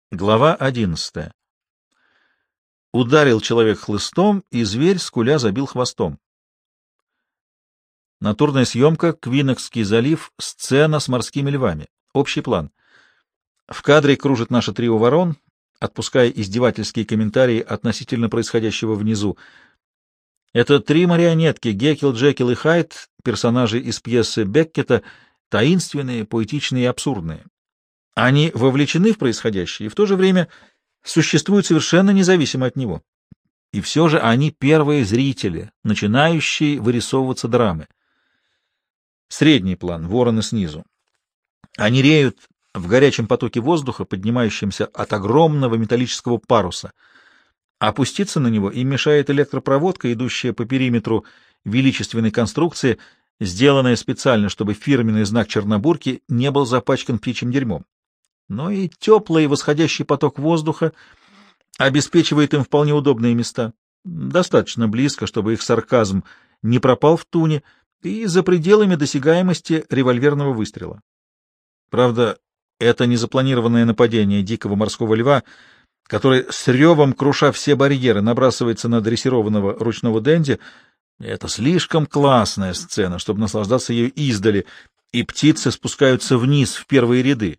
Глава 11. Ударил человек хлыстом, и зверь, скуля, забил хвостом. Натурная съемка, Квинокский залив, сцена с морскими львами. Общий план. В кадре кружит наше трио ворон, отпуская издевательские комментарии относительно происходящего внизу. Это три марионетки — Геккел, Джекил и Хайд, персонажи из пьесы Беккета, таинственные, поэтичные и абсурдные. Они вовлечены в происходящее и в то же время существуют совершенно независимо от него. И все же они первые зрители, начинающие вырисовываться драмы. Средний план, вороны снизу. Они реют в горячем потоке воздуха, поднимающемся от огромного металлического паруса. Опуститься на него им мешает электропроводка, идущая по периметру величественной конструкции, сделанная специально, чтобы фирменный знак Чернобурки не был запачкан птичьим дерьмом. Но и теплый и восходящий поток воздуха обеспечивает им вполне удобные места, достаточно близко, чтобы их сарказм не пропал в туне, и за пределами досягаемости револьверного выстрела. Правда, это незапланированное нападение дикого морского льва, который с ревом, круша все барьеры, набрасывается на дрессированного ручного денди, это слишком классная сцена, чтобы наслаждаться ею издали, и птицы спускаются вниз в первые ряды.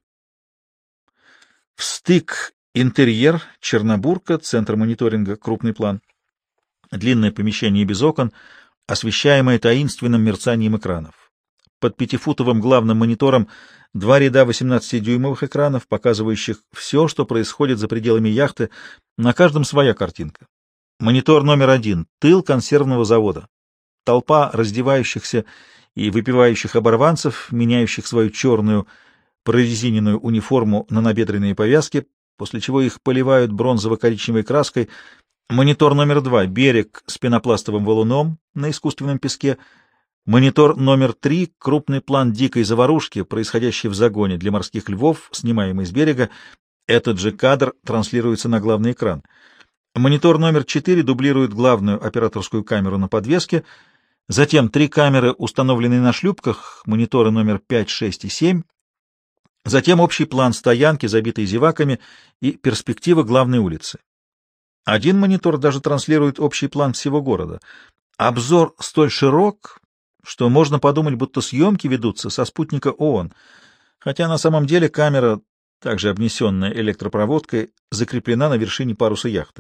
Встык, интерьер, Чернобурка, центр мониторинга, крупный план. Длинное помещение без окон, освещаемое таинственным мерцанием экранов. Под пятифутовым главным монитором два ряда 18-дюймовых экранов, показывающих все, что происходит за пределами яхты, на каждом своя картинка. Монитор номер 1 — тыл консервного завода. Толпа раздевающихся и выпивающих оборванцев, меняющих свою черную прорезиненную униформу на набедренные повязки, после чего их поливают бронзово-коричневой краской. Монитор номер 2 — берег с пенопластовым валуном на искусственном песке. Монитор номер 3 — крупный план дикой заварушки, происходящей в загоне для морских львов, снимаемый с берега. Этот же кадр транслируется на главный экран. Монитор номер 4 дублирует главную операторскую камеру на подвеске. Затем три камеры, установленные на шлюпках, мониторы номер 5, 6 и 7. Затем общий план стоянки, забитой зеваками, и перспектива главной улицы. Один монитор даже транслирует общий план всего города. Обзор столь широк, что можно подумать, будто съемки ведутся со спутника ООН, хотя на самом деле камера, также обнесенная электропроводкой, закреплена на вершине паруса яхты.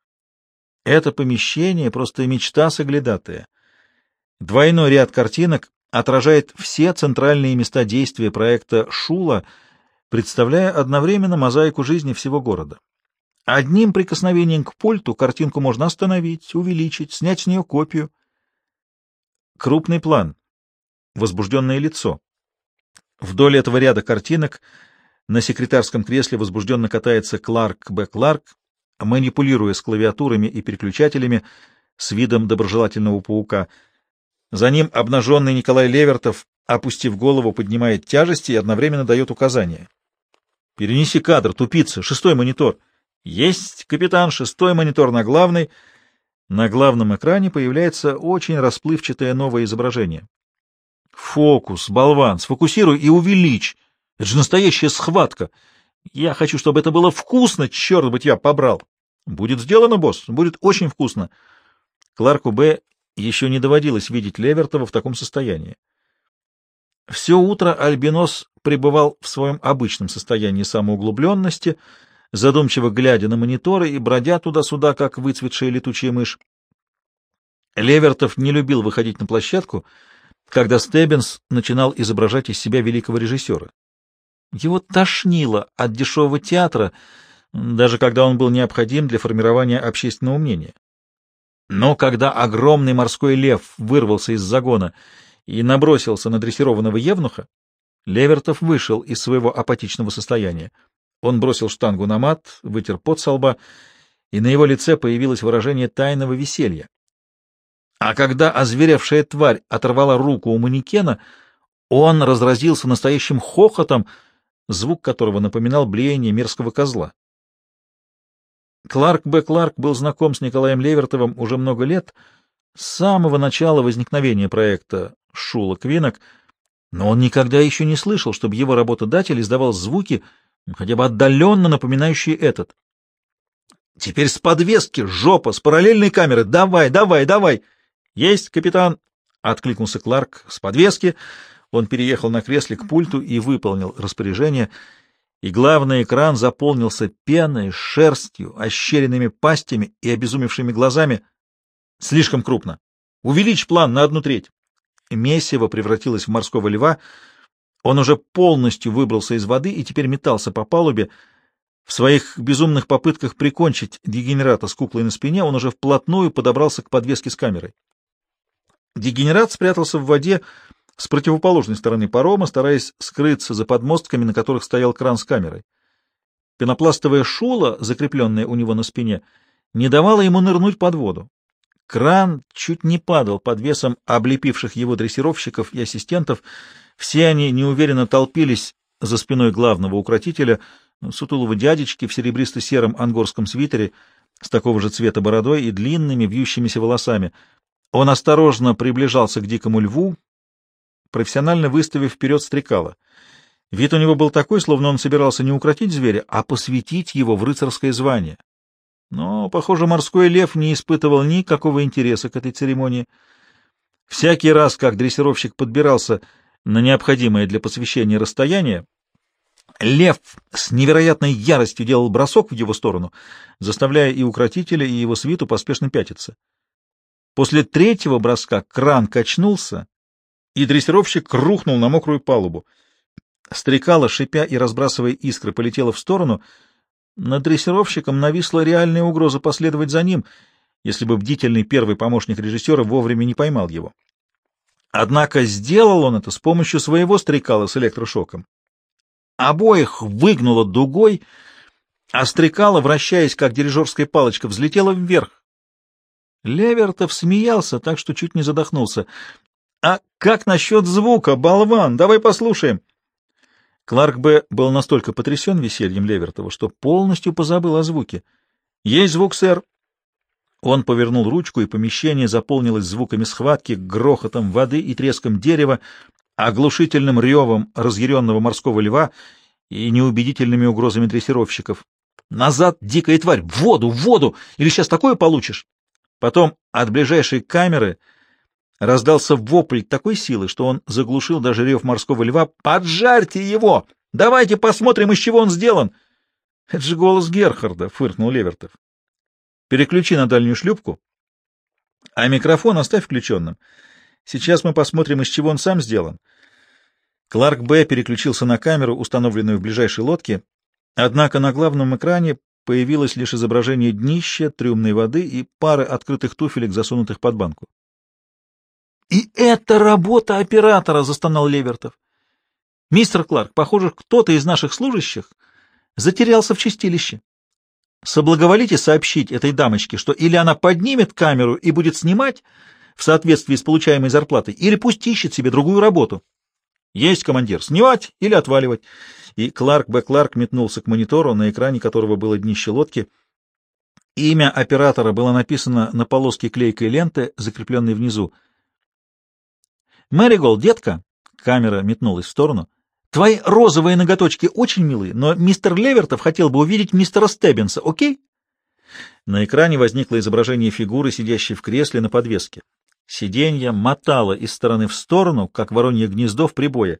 Это помещение — просто мечта соглядатая. Двойной ряд картинок отражает все центральные места действия проекта «Шула», представляя одновременно мозаику жизни всего города. Одним прикосновением к пульту картинку можно остановить, увеличить, снять с нее копию. Крупный план. Возбужденное лицо. Вдоль этого ряда картинок на секретарском кресле возбужденно катается Кларк Б. Кларк, манипулируя с клавиатурами и переключателями с видом доброжелательного паука. За ним обнаженный Николай Левертов, опустив голову, поднимает тяжести и одновременно дает указания. «Перенеси кадр, тупица, 6-й монитор». «Есть, капитан, 6-й монитор на главный». На главном экране появляется очень расплывчатое новое изображение. «Фокус, болван, сфокусируй и увеличь. Это же настоящая схватка. Я хочу, чтобы это было вкусно, черт бы тебя побрал». «Будет сделано, босс, будет очень вкусно». Кларку Б. еще не доводилось видеть Левертова в таком состоянии. Все утро Альбинос пребывал в своем обычном состоянии самоуглубленности, задумчиво глядя на мониторы и бродя туда-сюда, как выцветшая летучая мышь. Левертов не любил выходить на площадку, когда Стеббинс начинал изображать из себя великого режиссера. Его тошнило от дешевого театра, даже когда он был необходим для формирования общественного мнения. Но когда огромный морской лев вырвался из загона и набросился на дрессированного евнуха, Левертов вышел из своего апатичного состояния. Он бросил штангу на мат, вытер пот со лба, и на его лице появилось выражение тайного веселья. А когда озверевшая тварь оторвала руку у манекена, он разразился настоящим хохотом, звук которого напоминал блеяние мерзкого козла. Кларк Б. Кларк был знаком с Николаем Левертовым уже много лет, с самого начала возникновения проекта «Шула Квинок», но он никогда еще не слышал, чтобы его работодатель издавал звуки, хотя бы отдаленно напоминающие этот. Теперь с подвески, жопа, с параллельной камеры. Давай, давай, давай. Есть, капитан, — откликнулся Кларк с подвески. Он переехал на кресле к пульту и выполнил распоряжение, и главный экран заполнился пеной, шерстью, ощеренными пастями и обезумевшими глазами. Слишком крупно. Увеличь план на 1/3. Месиво превратилось в морского льва. Он уже полностью выбрался из воды и теперь метался по палубе. В своих безумных попытках прикончить дегенерата с куклой на спине он уже вплотную подобрался к подвеске с камерой. Дегенерат спрятался в воде с противоположной стороны парома, стараясь скрыться за подмостками, на которых стоял кран с камерой. Пенопластовая шула, закрепленная у него на спине, не давала ему нырнуть под воду. Кран чуть не падал под весом облепивших его дрессировщиков и ассистентов. Все они неуверенно толпились за спиной главного укротителя, сутулого дядечки в серебристо-сером ангорском свитере с такого же цвета бородой и длинными вьющимися волосами. Он осторожно приближался к дикому льву, профессионально выставив вперед стрекало. Вид у него был такой, словно он собирался не укротить зверя, а посвятить его в рыцарское звание. Но, похоже, морской лев не испытывал никакого интереса к этой церемонии. Всякий раз, как дрессировщик подбирался на необходимое для посвящения расстояние, лев с невероятной яростью делал бросок в его сторону, заставляя и укротителя, и его свиту поспешно пятиться. После 3-го броска кран качнулся, и дрессировщик рухнул на мокрую палубу. Стрекало, шипя и разбрасывая искры, полетело в сторону. Над дрессировщиком нависла реальная угроза последовать за ним, если бы бдительный первый помощник режиссера вовремя не поймал его. Однако сделал он это с помощью своего стрекала с электрошоком. Обоих выгнуло дугой, а стрекало, вращаясь как дирижерская палочка, взлетело вверх. Левертов смеялся так, что чуть не задохнулся. — А как насчет звука, болван? Давай послушаем. Кларк Б. был настолько потрясен весельем Левертова, что полностью позабыл о звуке. — Есть звук, сэр. Он повернул ручку, и помещение заполнилось звуками схватки, грохотом воды и треском дерева, оглушительным ревом разъяренного морского льва и неубедительными угрозами дрессировщиков. «Назад, дикая тварь! В воду! В воду! Или сейчас такое получишь!» Потом от ближайшей камеры раздался вопль такой силы, что он заглушил даже рев морского льва. «Поджарьте его! Давайте посмотрим, из чего он сделан!» «Это же голос Герхарда!» — фыркнул Левертов. «Переключи на дальнюю шлюпку, а микрофон оставь включенным. Сейчас мы посмотрим, из чего он сам сделан». Кларк Б. переключился на камеру, установленную в ближайшей лодке, однако на главном экране появилось лишь изображение днища, трюмной воды и пары открытых туфелек, засунутых под банку. «И это работа оператора!» — застонал Левертов. «Мистер Кларк, похоже, кто-то из наших служащих затерялся в чистилище. Соблаговолите сообщить этой дамочке, что или она поднимет камеру и будет снимать в соответствии с получаемой зарплатой, или пусть ищет себе другую работу». «Есть, командир, снимать или отваливать». И Кларк Б. Кларк метнулся к монитору, на экране которого было днище лодки. Имя оператора было написано на полоске клейкой ленты, закрепленной внизу. «Мэригол, детка», — камера метнулась в сторону, — «твои розовые ноготочки очень милые, но мистер Левертов хотел бы увидеть мистера Стеббинса, окей?» На экране возникло изображение фигуры, сидящей в кресле на подвеске. Сиденье мотало из стороны в сторону, как воронье гнездо в прибое.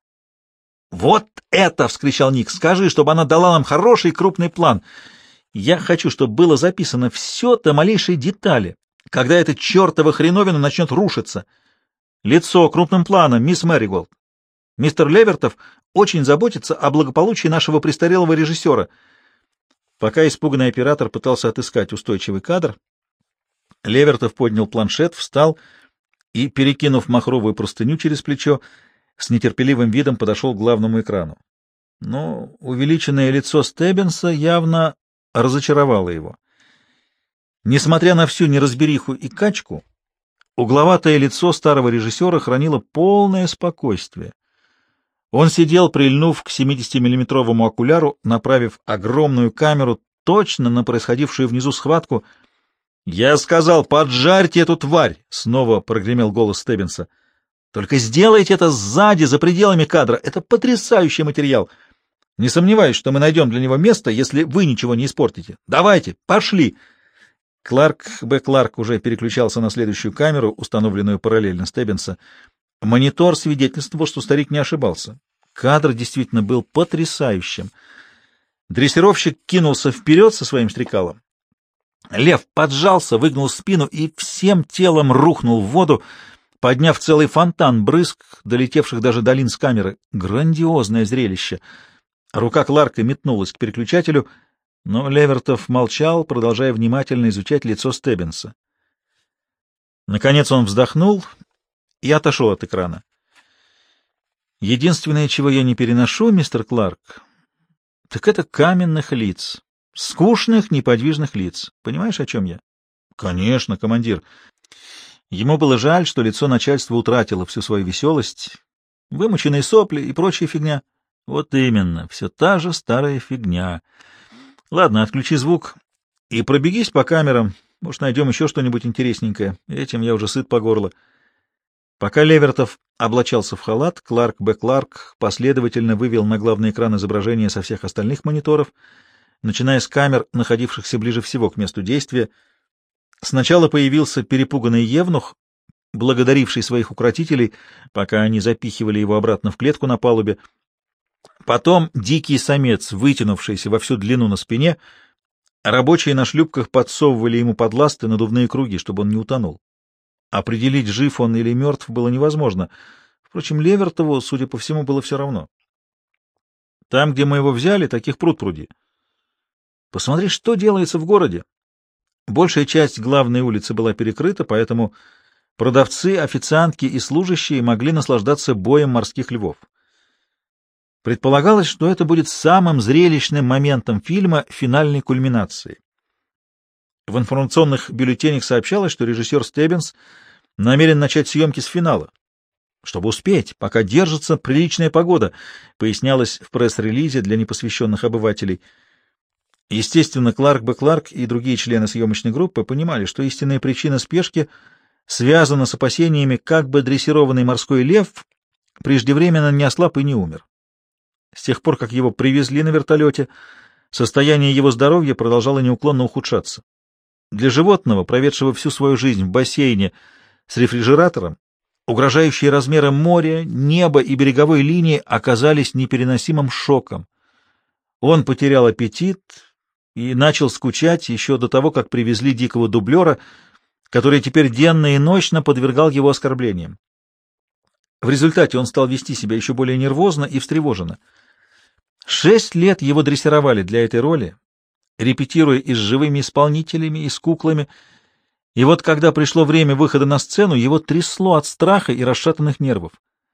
«Вот это!» — вскричал Ник. «Скажи, чтобы она дала нам хороший крупный план. Я хочу, чтобы было записано все до малейшей детали, когда эта чертова хреновина начнет рушиться. Лицо крупным планом, мисс Мэриголд. Мистер Левертов очень заботится о благополучии нашего престарелого режиссера». Пока испуганный оператор пытался отыскать устойчивый кадр, Левертов поднял планшет, встал и, перекинув махровую простыню через плечо, с нетерпеливым видом подошел к главному экрану. Но увеличенное лицо Стеббинса явно разочаровало его. Несмотря на всю неразбериху и качку, угловатое лицо старого режиссера хранило полное спокойствие. Он сидел, прильнув к 70-миллиметровому окуляру, направив огромную камеру точно на происходившую внизу схватку. «Я сказал, поджарьте эту тварь!» — снова прогремел голос Стеббинса. «Только сделайте это сзади, за пределами кадра. Это потрясающий материал. Не сомневаюсь, что мы найдем для него место, если вы ничего не испортите. Давайте, пошли!» Кларк Б. Кларк уже переключался на следующую камеру, установленную параллельно Стеббинса. Монитор свидетельствовал, что старик не ошибался. Кадр действительно был потрясающим. Дрессировщик кинулся вперед со своим стрекалом. Лев поджался, выгнул спину и всем телом рухнул в воду, подняв целый фонтан брызг, долетевших даже до линз камеры. Грандиозное зрелище. Рука Кларка метнулась к переключателю, но Левертов молчал, продолжая внимательно изучать лицо Стеббинса. Наконец он вздохнул и отошел от экрана. «Единственное, чего я не переношу, мистер Кларк, так это каменных лиц, скучных, неподвижных лиц. Понимаешь, о чем я?» «Конечно, командир». Ему было жаль, что лицо начальства утратило всю свою веселость, вымученные сопли и прочая фигня. Вот именно, все та же старая фигня. Ладно, отключи звук и пробегись по камерам. Может, найдем еще что-нибудь интересненькое. Этим я уже сыт по горло. Пока Левертов облачался в халат, Кларк Б. Кларк последовательно вывел на главный экран изображения со всех остальных мониторов, начиная с камер, находившихся ближе всего к месту действия. Сначала появился перепуганный евнух, благодаривший своих укротителей, пока они запихивали его обратно в клетку на палубе. Потом дикий самец, вытянувшийся во всю длину на спине. Рабочие на шлюпках подсовывали ему под ласты надувные круги, чтобы он не утонул. Определить, жив он или мертв, было невозможно. Впрочем, Левертову, судя по всему, было все равно. Там, где мы его взяли, таких пруд-пруди. Посмотри, что делается в городе. Большая часть главной улицы была перекрыта, поэтому продавцы, официантки и служащие могли наслаждаться боем морских львов. Предполагалось, что это будет самым зрелищным моментом фильма, финальной кульминацией. В информационных бюллетенях сообщалось, что режиссер Стеббинс намерен начать съемки с финала. Чтобы успеть, пока держится приличная погода, пояснялось в пресс-релизе для непосвященных обывателей. Естественно, Кларк Б. Кларк и другие члены съемочной группы понимали, что истинная причина спешки связана с опасениями, как бы дрессированный морской лев преждевременно не ослаб и не умер. С тех пор, как его привезли на вертолете, состояние его здоровья продолжало неуклонно ухудшаться. Для животного, проведшего всю свою жизнь в бассейне с рефрижератором, угрожающие размером моря, неба и береговой линии оказались непереносимым шоком. Он потерял аппетит и начал скучать еще до того, как привезли дикого дублера, который теперь денно и ночно подвергал его оскорблениям. В результате он стал вести себя еще более нервозно и встревоженно. 6 лет его дрессировали для этой роли, репетируя и с живыми исполнителями, и с куклами. И вот когда пришло время выхода на сцену, его трясло от страха и расшатанных нервов.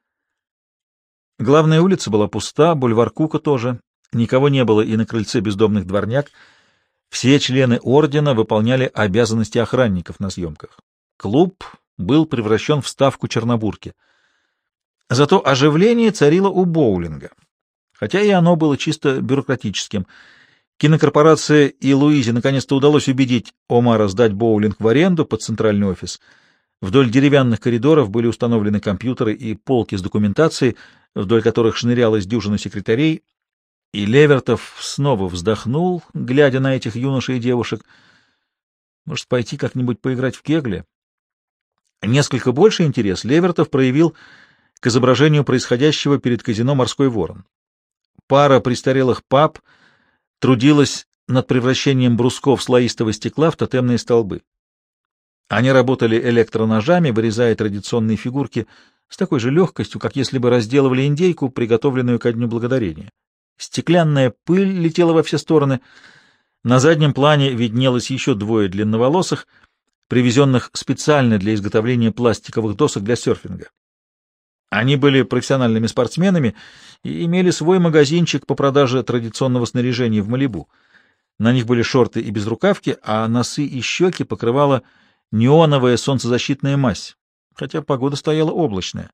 Главная улица была пуста, бульвар Кука тоже. Никого не было и на крыльце бездомных дворняк. Все члены ордена выполняли обязанности охранников на съемках. Клуб был превращен в ставку Чернобурки. Зато оживление царило у боулинга, хотя и оно было чисто бюрократическим. Кинокорпорация и Луизе наконец-то удалось убедить Омара сдать боулинг в аренду под центральный офис. Вдоль деревянных коридоров были установлены компьютеры и полки с документацией, вдоль которых шнырялась дюжина секретарей, и Левертов снова вздохнул, глядя на этих юношей и девушек. Может, пойти как-нибудь поиграть в кегли? Несколько больше интерес Левертов проявил к изображению происходящего перед казино «Морской ворон». Пара престарелых пап трудилась над превращением брусков слоистого стекла в тотемные столбы. Они работали электроножами, вырезая традиционные фигурки с такой же легкостью, как если бы разделывали индейку, приготовленную ко Дню Благодарения. Стеклянная пыль летела во все стороны. На заднем плане виднелось еще 2 длинноволосых, привезенных специально для изготовления пластиковых досок для серфинга. Они были профессиональными спортсменами и имели свой магазинчик по продаже традиционного снаряжения в Малибу. На них были шорты и безрукавки, а носы и щеки покрывала неоновая солнцезащитная мазь, хотя погода стояла облачная.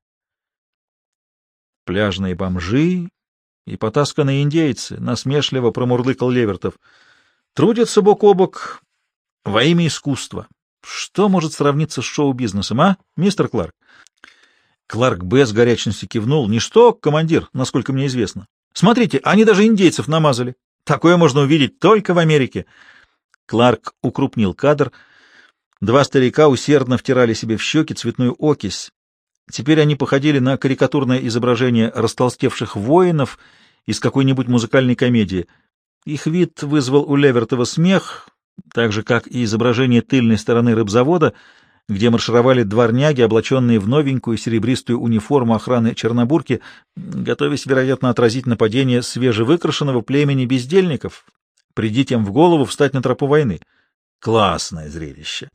Пляжные бомжи и потасканные индейцы, насмешливо промурлыкал Левертов, трудятся бок о бок во имя искусства. Что может сравниться с шоу-бизнесом, а, мистер Кларк? Кларк Б. с горячностью кивнул. Ничто, командир, насколько мне известно. Смотрите, они даже индейцев намазали. Такое можно увидеть только в Америке. Кларк укрупнил кадр. Два старика усердно втирали себе в щеки цветную окись. Теперь они походили на карикатурное изображение растолстевших воинов из какой-нибудь музыкальной комедии. Их вид вызвал у Левертова смех, так же, как и изображение тыльной стороны рыбзавода, где маршировали дворняги, облаченные в новенькую серебристую униформу охраны Чернобурки, готовясь, вероятно, отразить нападение свежевыкрашенного племени бездельников, приди тем в голову встать на тропу войны. Классное зрелище!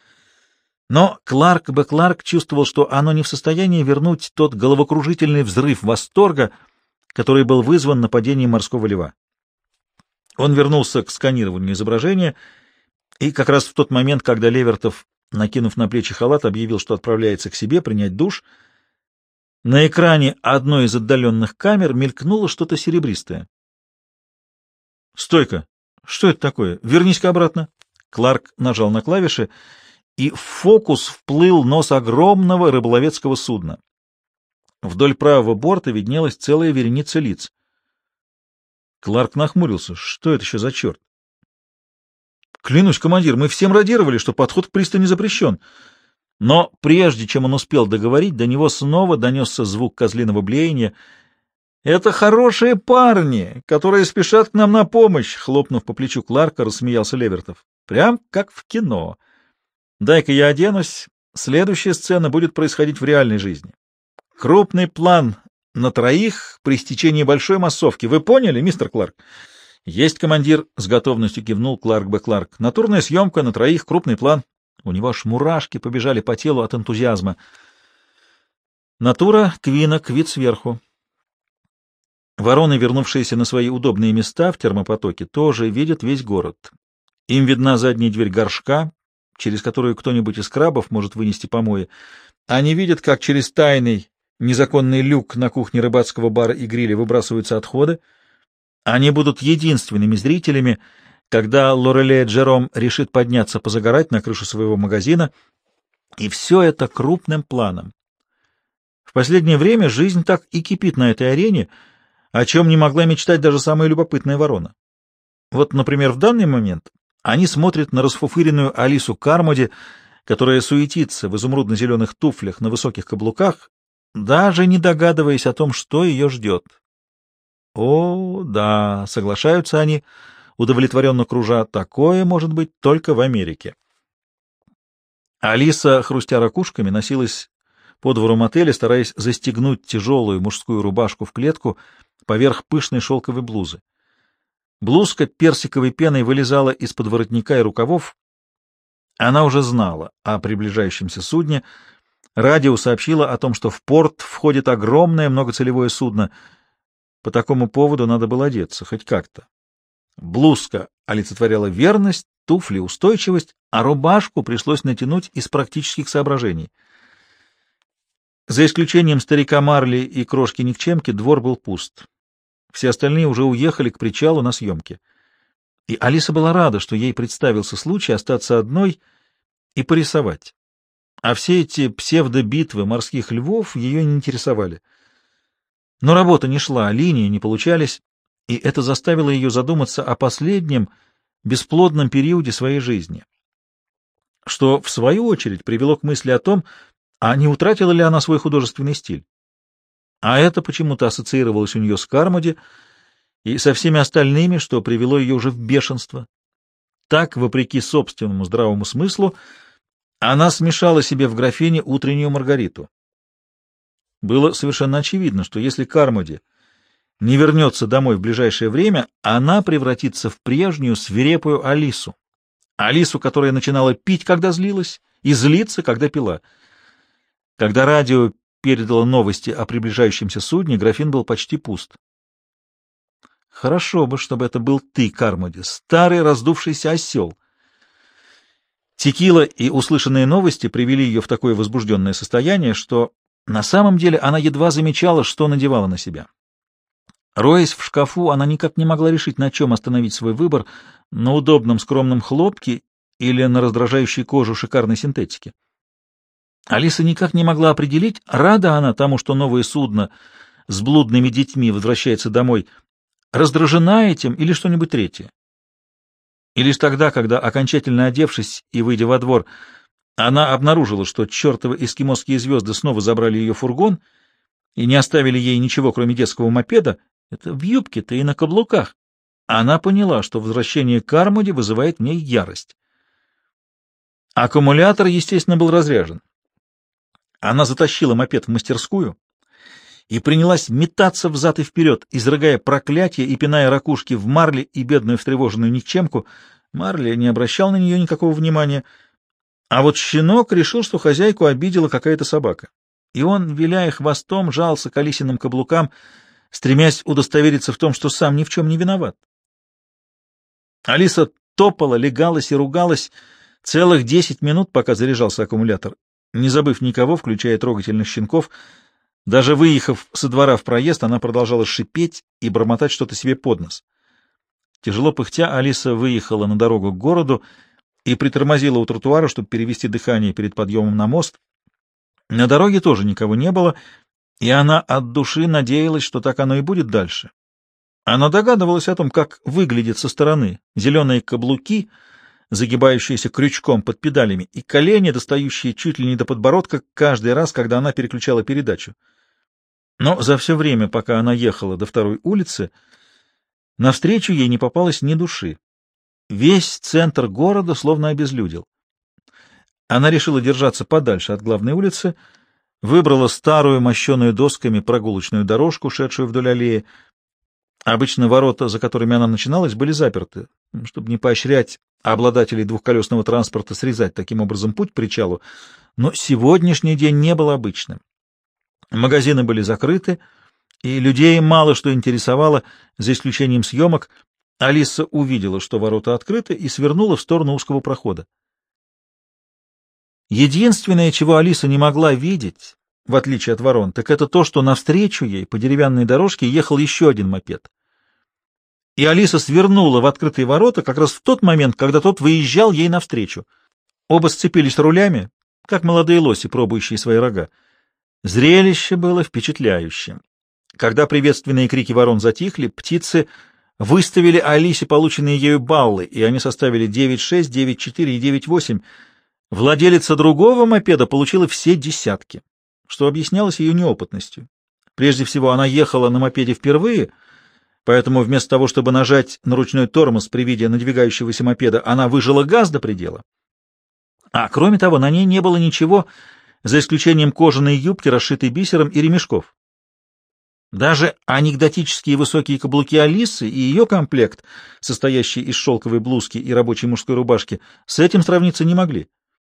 Но Кларк чувствовал, что оно не в состоянии вернуть тот головокружительный взрыв восторга, который был вызван нападением морского льва. Он вернулся к сканированию изображения, и как раз в тот момент, когда Левертов, накинув на плечи халат, объявил, что отправляется к себе принять душ, на экране одной из отдаленных камер мелькнуло что-то серебристое. «Стойка! Что это такое? Вернись-ка обратно!» Кларк нажал на клавиши, и в фокус вплыл нос огромного рыболовецкого судна. Вдоль правого борта виднелась целая вереница лиц. Кларк нахмурился. Что это еще за черт? «Клянусь, командир, мы всем радировали, что подход к пристани запрещен». Но прежде чем он успел договорить, до него снова донесся звук козлиного блеяния. «Это хорошие парни, которые спешат к нам на помощь!» Хлопнув по плечу Кларка, рассмеялся Левертов. «Прям как в кино. Дай-ка я оденусь. Следующая сцена будет происходить в реальной жизни. Крупный план на троих при стечении большой массовки. Вы поняли, мистер Кларк?» «Есть, командир», — с готовностью кивнул Кларк Б. Кларк. «Натурная съемка на троих, крупный план». У него аж мурашки побежали по телу от энтузиазма. Натура, квинок, вид сверху. Вороны, вернувшиеся на свои удобные места в термопотоке, тоже видят весь город. Им видна задняя дверь горшка, через которую кто-нибудь из крабов может вынести помои. Они видят, как через тайный незаконный люк на кухне рыбацкого бара и гриля выбрасываются отходы. Они будут единственными зрителями, когда Лорелея Джером решит подняться позагорать на крышу своего магазина, и все это крупным планом. В последнее время жизнь так и кипит на этой арене, о чем не могла мечтать даже самая любопытная ворона. Вот, например, в данный момент они смотрят на расфуфыренную Алису Кармоди, которая суетится в изумрудно-зеленых туфлях на высоких каблуках, даже не догадываясь о том, что ее ждет. О, да, соглашаются они, удовлетворенно кружа, такое может быть только в Америке. Алиса, хрустя ракушками, носилась по двору мотеля, стараясь застегнуть тяжелую мужскую рубашку в клетку поверх пышной шелковой блузы. Блузка персиковой пеной вылезала из-под воротника и рукавов. Она уже знала о приближающемся судне. Радио сообщило о том, что в порт входит огромное многоцелевое судно. По такому поводу надо было одеться, хоть как-то. Блузка олицетворяла верность, туфли — устойчивость, а рубашку пришлось натянуть из практических соображений. За исключением старика Марли и крошки-никчемки двор был пуст. Все остальные уже уехали к причалу на съемки. И Алиса была рада, что ей представился случай остаться одной и порисовать. А все эти псевдобитвы морских львов ее не интересовали. Но работа не шла, линии не получались, и это заставило ее задуматься о последнем бесплодном периоде своей жизни, что, в свою очередь, привело к мысли о том, а не утратила ли она свой художественный стиль. А это почему-то ассоциировалось у нее с Кармоди и со всеми остальными, что привело ее уже в бешенство. Так, вопреки собственному здравому смыслу, она смешала себе в графине утреннюю Маргариту. Было совершенно очевидно, что если Кармоди не вернется домой в ближайшее время, она превратится в прежнюю свирепую Алису. Алису, которая начинала пить, когда злилась, и злиться, когда пила. Когда радио передало новости о приближающемся судне, графин был почти пуст. Хорошо бы, чтобы это был ты, Кармоди, старый раздувшийся осел. Текила и услышанные новости привели ее в такое возбужденное состояние, что на самом деле она едва замечала, что надевала на себя. Роясь в шкафу, она никак не могла решить, на чем остановить свой выбор — на удобном скромном хлопке или на раздражающей кожу шикарной синтетики. Алиса никак не могла определить, рада она тому, что новое судно с блудными детьми возвращается домой, раздражена этим или что-нибудь третье. И лишь тогда, когда, окончательно одевшись и выйдя во двор, она обнаружила, что чертовы эскимосские звезды снова забрали ее фургон и не оставили ей ничего, кроме детского мопеда, это в юбке-то и на каблуках, она поняла, что возвращение к Армуде вызывает в ней ярость. Аккумулятор, естественно, был разряжен. Она затащила мопед в мастерскую и принялась метаться взад и вперед, изрыгая проклятия и пиная ракушки в Марли и бедную встревоженную никчемку. Марли не обращал на нее никакого внимания, а вот щенок решил, что хозяйку обидела какая-то собака. И он, виляя хвостом, жался к Алисиным каблукам, стремясь удостовериться в том, что сам ни в чем не виноват. Алиса топала, легалась и ругалась целых 10 минут, пока заряжался аккумулятор, не забыв никого, включая трогательных щенков. Даже выехав со двора в проезд, она продолжала шипеть и бормотать что-то себе под нос. Тяжело пыхтя, Алиса выехала на дорогу к городу и притормозила у тротуара, чтобы перевести дыхание перед подъемом на мост. На дороге тоже никого не было, и она от души надеялась, что так оно и будет дальше. Она догадывалась о том, как выглядят со стороны зеленые каблуки, загибающиеся крючком под педалями, и колени, достающие чуть ли не до подбородка каждый раз, когда она переключала передачу. Но за все время, пока она ехала до второй улицы, навстречу ей не попалось ни души. Весь центр города словно обезлюдил. Она решила держаться подальше от главной улицы, выбрала старую, мощеную досками прогулочную дорожку, шедшую вдоль аллеи. Обычно ворота, за которыми она начиналась, были заперты, чтобы не поощрять обладателей двухколесного транспорта срезать таким образом путь к причалу, но сегодняшний день не был обычным. Магазины были закрыты, и людей мало что интересовало, за исключением съемок. Алиса увидела, что ворота открыты, и свернула в сторону узкого прохода. Единственное, чего Алиса не могла видеть, в отличие от ворон, так это то, что навстречу ей по деревянной дорожке ехал еще один мопед. И Алиса свернула в открытые ворота как раз в тот момент, когда тот выезжал ей навстречу. Оба сцепились рулями, как молодые лоси, пробующие свои рога. Зрелище было впечатляющим. Когда приветственные крики ворон затихли, птицы выставили Алисе полученные ею баллы, и они составили 9,6, 9,4 и 9,8. Владелица другого мопеда получила все десятки, что объяснялось ее неопытностью. Прежде всего, она ехала на мопеде впервые, поэтому вместо того, чтобы нажать на ручной тормоз при виде надвигающегося мопеда, она выжала газ до предела. А кроме того, на ней не было ничего, за исключением кожаной юбки, расшитой бисером, и ремешков. Даже анекдотические высокие каблуки Алисы и ее комплект, состоящий из шелковой блузки и рабочей мужской рубашки, с этим сравниться не могли.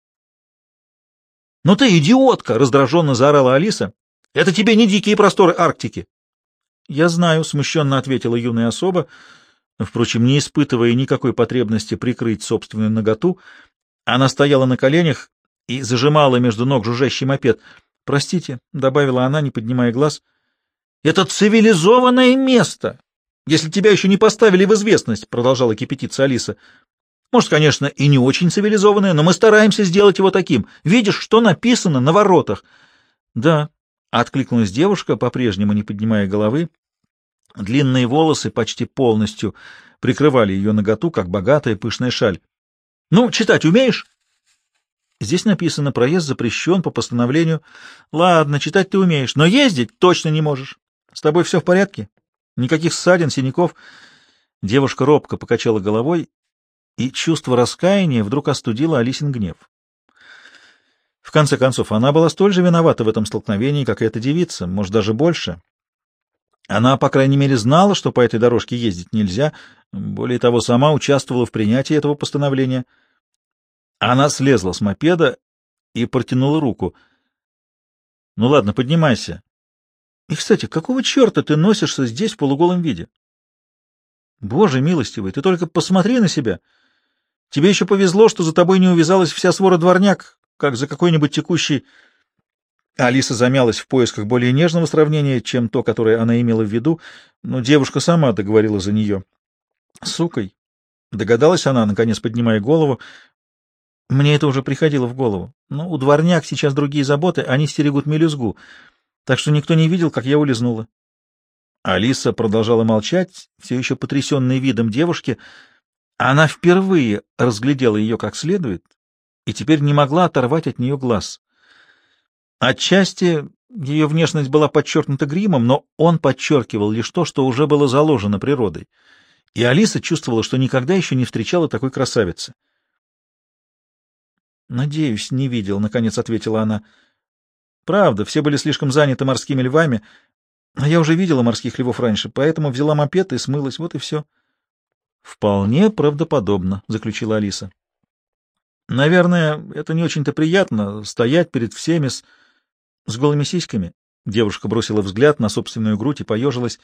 «Ну ты идиотка!» — раздраженно заорала Алиса. «Это тебе не дикие просторы Арктики!» «Я знаю», — смущенно ответила юная особа, впрочем, не испытывая никакой потребности прикрыть собственную наготу. Она стояла на коленях и зажимала между ног жужжащий мопед. «Простите», — добавила она, не поднимая глаз, — «это цивилизованное место! Если тебя еще не поставили в известность», — продолжала кипятиться Алиса. «Может, конечно, и не очень цивилизованное, но мы стараемся сделать его таким. Видишь, что написано на воротах?» «Да», — откликнулась девушка, по-прежнему не поднимая головы. Длинные волосы почти полностью прикрывали ее наготу, как богатая пышная шаль. «Ну, читать умеешь?» «Здесь написано, проезд запрещен по постановлению». «Ладно, читать ты умеешь, но ездить точно не можешь. С тобой все в порядке? Никаких ссадин, синяков?» Девушка робко покачала головой, и чувство раскаяния вдруг остудило Алисин гнев. В конце концов, она была столь же виновата в этом столкновении, как и эта девица, может, даже больше. Она, по крайней мере, знала, что по этой дорожке ездить нельзя, более того, сама участвовала в принятии этого постановления. Она слезла с мопеда и протянула руку. «Ну ладно, поднимайся. И, кстати, какого черта ты носишься здесь в полуголом виде? Боже милостивый, ты только посмотри на себя. Тебе еще повезло, что за тобой не увязалась вся свора дворняк, как за какой-нибудь текущий...» Алиса замялась в поисках более нежного сравнения, чем то, которое она имела в виду, но девушка сама договорила за нее. «Сукой», — догадалась она, наконец поднимая голову. «Мне это уже приходило в голову. Но у дворняк сейчас другие заботы, они стерегут мелюзгу, так что никто не видел, как я улизнула. Алиса продолжала молчать, все еще потрясенной видом девушки. Она впервые разглядела ее как следует и теперь не могла оторвать от нее глаз. Отчасти ее внешность была подчеркнута гримом, но он подчеркивал лишь то, что уже было заложено природой. И Алиса чувствовала, что никогда еще не встречала такой красавицы. «Надеюсь, не видел», — наконец ответила она. «Правда, все были слишком заняты морскими львами, а я уже видела морских львов раньше, поэтому взяла мопед и смылась, вот и все». «Вполне правдоподобно», — заключила Алиса. «Наверное, это не очень-то приятно — стоять перед всеми с голыми сиськами». Девушка бросила взгляд на собственную грудь и поежилась.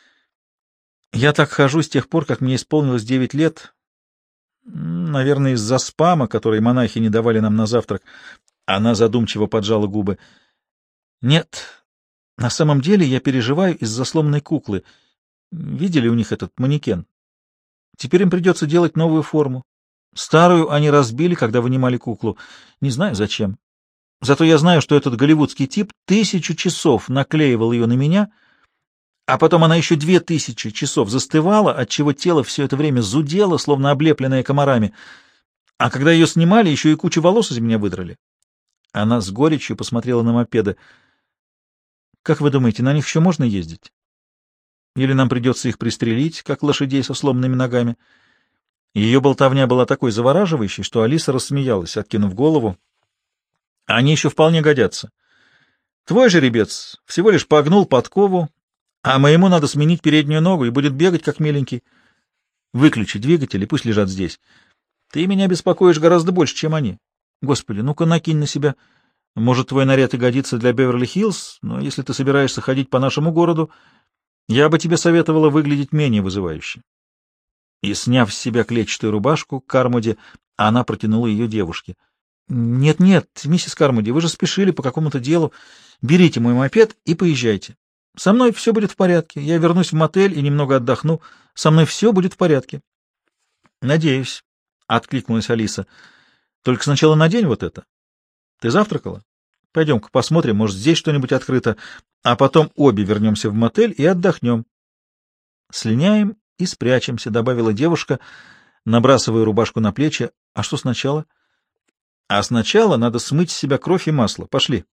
«Я так хожу с тех пор, как мне исполнилось 9 лет. Наверное, из-за спама, который монахи не давали нам на завтрак». Она задумчиво поджала губы. «Нет, на самом деле я переживаю из-за сломанной куклы. Видели у них этот манекен? Теперь им придется делать новую форму. Старую они разбили, когда вынимали куклу. Не знаю, зачем. Зато я знаю, что этот голливудский тип 1000 часов наклеивал ее на меня, а потом она еще 2000 часов застывала, отчего тело все это время зудело, словно облепленное комарами. А когда ее снимали, еще и кучу волос из меня выдрали». Она с горечью посмотрела на мопеды. «Как вы думаете, на них еще можно ездить? Или нам придется их пристрелить, как лошадей со сломанными ногами?» Ее болтовня была такой завораживающей, что Алиса рассмеялась, откинув голову. «Они еще вполне годятся. Твой жеребец всего лишь погнул подкову, а моему надо сменить переднюю ногу и будет бегать, как миленький. Выключи двигатель и пусть лежат здесь. Ты меня беспокоишь гораздо больше, чем они. Господи, ну-ка накинь на себя. Может, твой наряд и годится для Беверли-Хиллз, но если ты собираешься ходить по нашему городу, я бы тебе советовала выглядеть менее вызывающе». И, сняв с себя клетчатую рубашку Кармоди, она протянула ее девушке. «Нет-нет, миссис Кармоди, вы же спешили по какому-то делу. Берите мой мопед и поезжайте. Со мной все будет в порядке. Я вернусь в мотель и немного отдохну. Со мной все будет в порядке». «Надеюсь», — откликнулась Алиса. «Только сначала надень вот это. Ты завтракала? Пойдем-ка посмотрим, может, здесь что-нибудь открыто, а потом обе вернемся в мотель и отдохнем. Слиняем и спрячемся», — добавила девушка, набрасывая рубашку на плечи. «А что сначала?» «А сначала надо смыть с себя кровь и масло. Пошли».